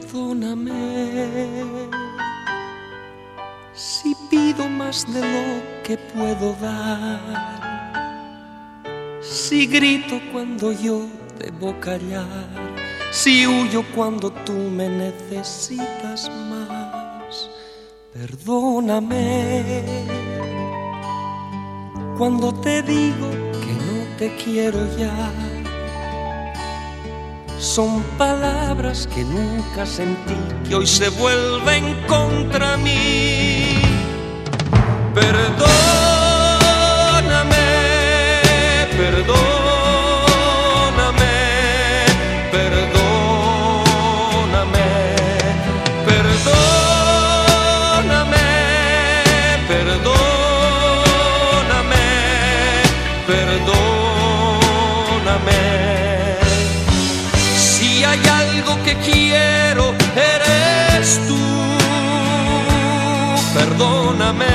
Perdóname si pido más de lo que puedo dar, si grito cuando yo debo callar, si huyo cuando tú me necesitas más. Perdóname cuando te digo que no te quiero ya. Son palabras que nunca sentí, que hoy se vuelven contra mí. Perdóname, perdóname, perdóname, perdóname, perdóname, perdóname. Si hay algo que quiero, eres tú. Perdóname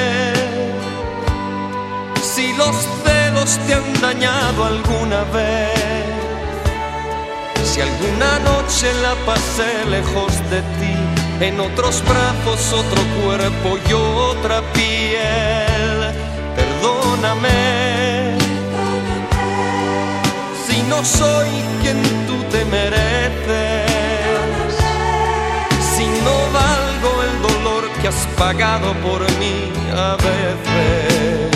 si los celos te han dañado alguna vez, si alguna noche la pasé lejos de ti, en otros brazos, otro cuerpo y otra piel. Perdóname si no soy quien tú te mereces, si no valgo el dolor que has pagado por mí a veces.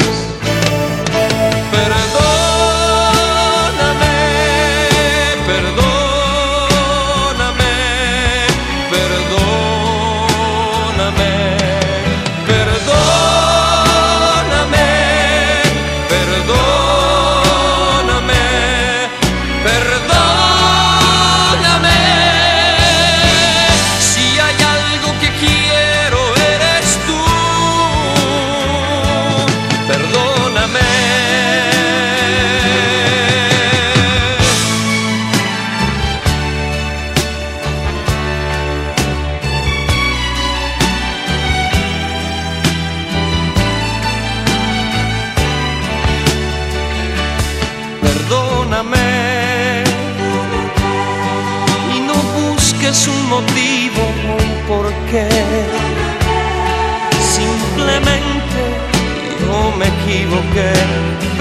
Perdóname, perdóname, perdóname, perdóname, perdóname, perdóname. Si hay algo que quiero, eres tú. Perdóname. Perdóname y no busques un motivo o un porqué. Simplemente yo me equivoqué.